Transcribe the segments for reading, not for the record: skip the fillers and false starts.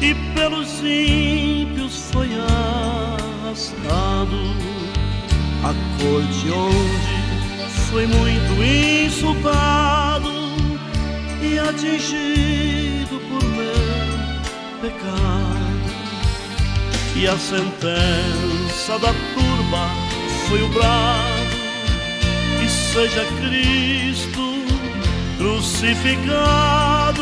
e pelos ímpios foi arrastado. A corte onde foi muito insultado e atingido por meu pecado. E a sentença da turba foi o brado: que seja Cristo crucificado,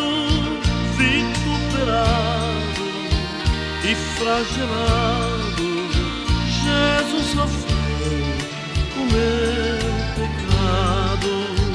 vituperado e flagelado. Jesus sofreu o meu pecado,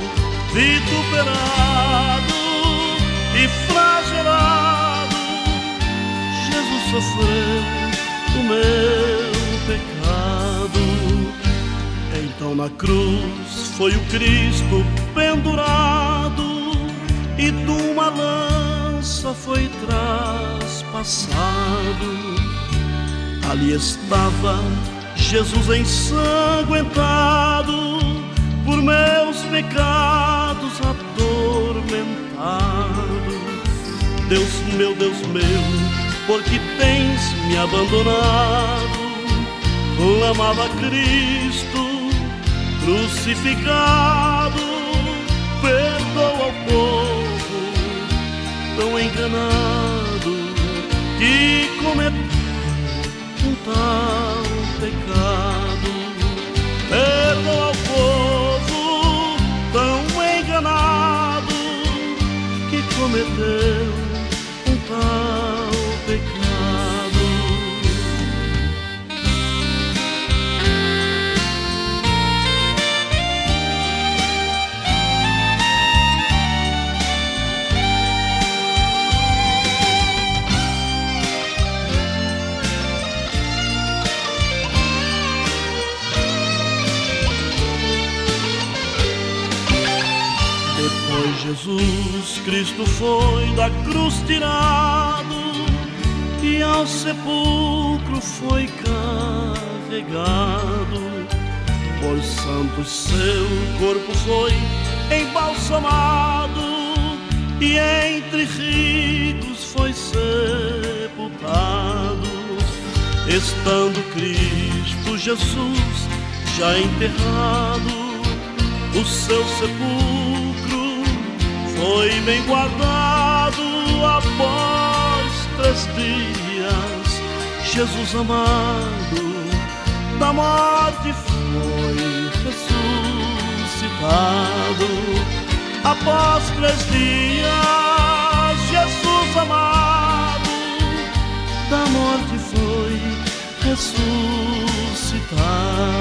vituperado e flagelado. Jesus sofreu o meu pecado. Então na cruz foi o Cristo pendurado e de uma lança foi traspassado. Ali estava Jesus ensanguentado, por meus pecados atormentado. Deus meu, por que tens me abandonado? Clamava Cristo crucificado. Perdoa ao povo tão enganado que cometeu um tal pecado. Perdoa ao povo tão enganado que cometeu um tal pecado. Jesus Cristo foi da cruz tirado e ao sepulcro foi carregado. Por santos seu corpo foi embalsamado e entre ricos foi sepultado. Estando Cristo Jesus já enterrado, o seu sepulcro foi bem guardado. Após 3 dias, Jesus amado da morte foi ressuscitado. Após 3 dias, Jesus amado da morte foi ressuscitado.